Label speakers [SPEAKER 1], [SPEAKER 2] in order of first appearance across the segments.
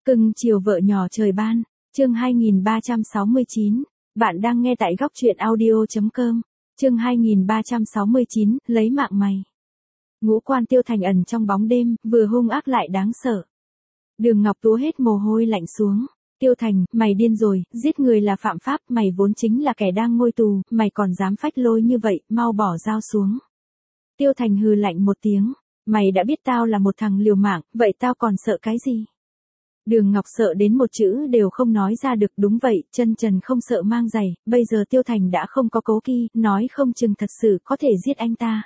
[SPEAKER 1] Cưng chiều vợ nhỏ trời ban, chương 2369, bạn đang nghe tại góc truyện audio.com, chương 2369, lấy mạng mày. Ngũ quan Tiêu Thành ẩn trong bóng đêm, vừa hung ác lại đáng sợ. Đường Ngọc túa hết mồ hôi lạnh xuống. Tiêu Thành, mày điên rồi, giết người là phạm pháp, mày vốn chính là kẻ đang ngồi tù, mày còn dám phách lối như vậy, mau bỏ dao xuống. Tiêu Thành hừ lạnh một tiếng, mày đã biết tao là một thằng liều mạng, vậy tao còn sợ cái gì? Đường Ngọc sợ đến một chữ đều không nói ra được. Đúng vậy, chân trần không sợ mang giày, bây giờ Tiêu Thành đã không có cố kỵ, nói không chừng thật sự có thể giết anh ta.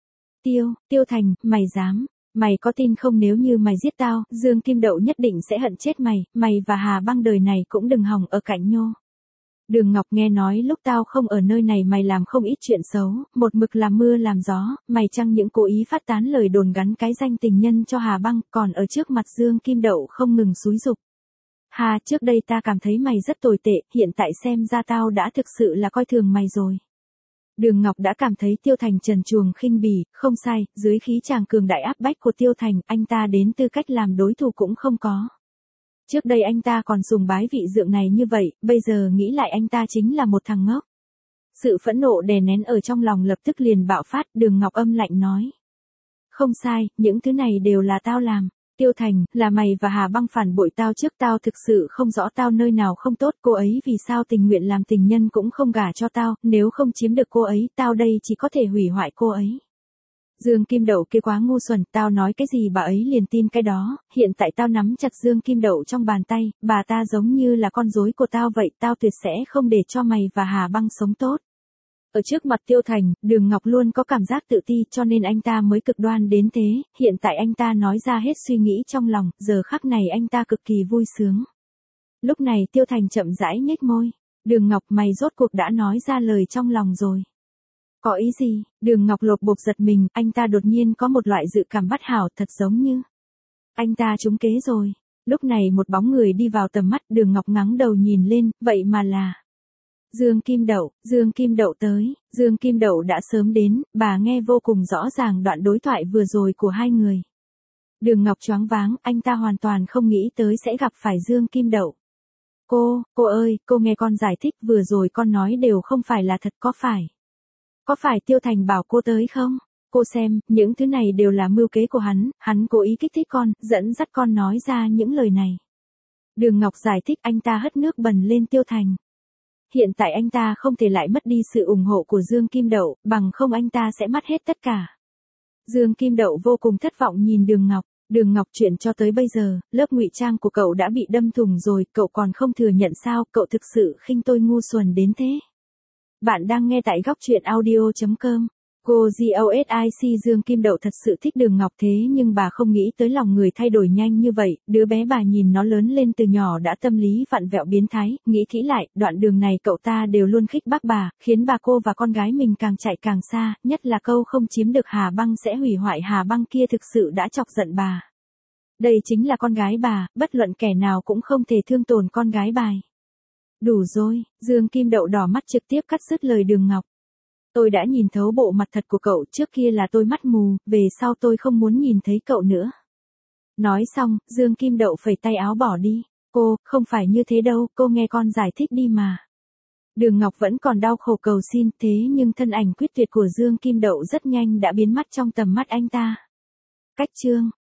[SPEAKER 1] Tiêu Thành, mày dám, mày có tin không, nếu như mày giết tao, Dương Kim Đậu nhất định sẽ hận chết mày, mày và Hà Băng đời này cũng đừng hòng ở cạnh nhô. Đường Ngọc, nghe nói lúc tao không ở nơi này mày làm không ít chuyện xấu, một mực làm mưa làm gió, mày chăng những cố ý phát tán lời đồn gắn cái danh tình nhân cho Hà Băng, còn ở trước mặt Dương Kim Đậu không ngừng xúi giục. Hà, trước đây ta cảm thấy mày rất tồi tệ, hiện tại xem ra tao đã thực sự là coi thường mày rồi. Đường Ngọc đã cảm thấy Tiêu Thành trần truồng khinh bỉ, không sai, dưới khí chàng cường đại áp bách của Tiêu Thành, anh ta đến tư cách làm đối thủ cũng không có. Trước đây anh ta còn sùng bái vị dượng này như vậy, bây giờ nghĩ lại anh ta chính là một thằng ngốc. Sự phẫn nộ đè nén ở trong lòng lập tức liền bạo phát. Đường Ngọc âm lạnh nói. Không sai, những thứ này đều là tao làm. Tiêu Thành, là mày và Hà Băng phản bội tao trước, tao thực sự không rõ tao nơi nào không tốt, cô ấy vì sao tình nguyện làm tình nhân cũng không gả cho tao, nếu không chiếm được cô ấy, tao đây chỉ có thể hủy hoại cô ấy. Dương Kim Đậu kia quá ngu xuẩn, tao nói cái gì bà ấy liền tin cái đó, hiện tại tao nắm chặt Dương Kim Đậu trong bàn tay, bà ta giống như là con rối của tao vậy, tao tuyệt sẽ không để cho mày và Hà Băng sống tốt. Ở trước mặt Tiêu Thành, Đường Ngọc luôn có cảm giác tự ti cho nên anh ta mới cực đoan đến thế, hiện tại anh ta nói ra hết suy nghĩ trong lòng, giờ khắc này anh ta cực kỳ vui sướng. Lúc này Tiêu Thành chậm rãi nhếch môi, Đường Ngọc, mày rốt cuộc đã nói ra lời trong lòng rồi. Có ý gì? Đường Ngọc lột bột giật mình, anh ta đột nhiên có một loại dự cảm bất hảo, thật giống như anh ta trúng kế rồi. Lúc này một bóng người đi vào tầm mắt, Đường Ngọc ngẩng đầu nhìn lên, vậy mà là Dương Kim Đậu tới. Dương Kim Đậu đã sớm đến, bà nghe vô cùng rõ ràng đoạn đối thoại vừa rồi của hai người. Đường Ngọc choáng váng, anh ta hoàn toàn không nghĩ tới sẽ gặp phải Dương Kim Đậu. Cô ơi, cô nghe con giải thích, vừa rồi con nói đều không phải là thật, có phải Tiêu Thành bảo cô tới không? Cô xem, những thứ này đều là mưu kế của hắn cố ý kích thích con, dẫn dắt con nói ra những lời này. Đường Ngọc giải thích, anh ta hất nước bẩn lên Tiêu Thành. Hiện tại anh ta không thể lại mất đi sự ủng hộ của Dương Kim Đậu, bằng không anh ta sẽ mất hết tất cả. Dương Kim Đậu vô cùng thất vọng nhìn Đường Ngọc. Đường Ngọc, chuyện cho tới bây giờ, lớp ngụy trang của cậu đã bị đâm thủng rồi, cậu còn không thừa nhận sao, cậu thực sự khinh tôi ngu xuẩn đến thế. Bạn đang nghe tại góc truyện audio.com. Cô GOSIC Dương Kim Đậu thật sự thích Đường Ngọc thế nhưng bà không nghĩ tới lòng người thay đổi nhanh như vậy, đứa bé bà nhìn nó lớn lên từ nhỏ đã tâm lý vặn vẹo biến thái, nghĩ kỹ lại, đoạn đường này cậu ta đều luôn khích bác bà, khiến bà cô và con gái mình càng chạy càng xa, nhất là câu không chiếm được Hà Băng sẽ hủy hoại Hà Băng kia thực sự đã chọc giận bà. Đây chính là con gái bà, bất luận kẻ nào cũng không thể thương tổn con gái bà. Đủ rồi, Dương Kim Đậu đỏ mắt trực tiếp cắt dứt lời Đường Ngọc. Tôi đã nhìn thấu bộ mặt thật của cậu, trước kia là tôi mắt mù, về sau tôi không muốn nhìn thấy cậu nữa. Nói xong, Dương Kim Đậu phẩy tay áo bỏ đi. Cô, không phải như thế đâu, cô nghe con giải thích đi mà. Đường Ngọc vẫn còn đau khổ cầu xin, thế nhưng thân ảnh quyết tuyệt của Dương Kim Đậu rất nhanh đã biến mất trong tầm mắt anh ta. Cách chương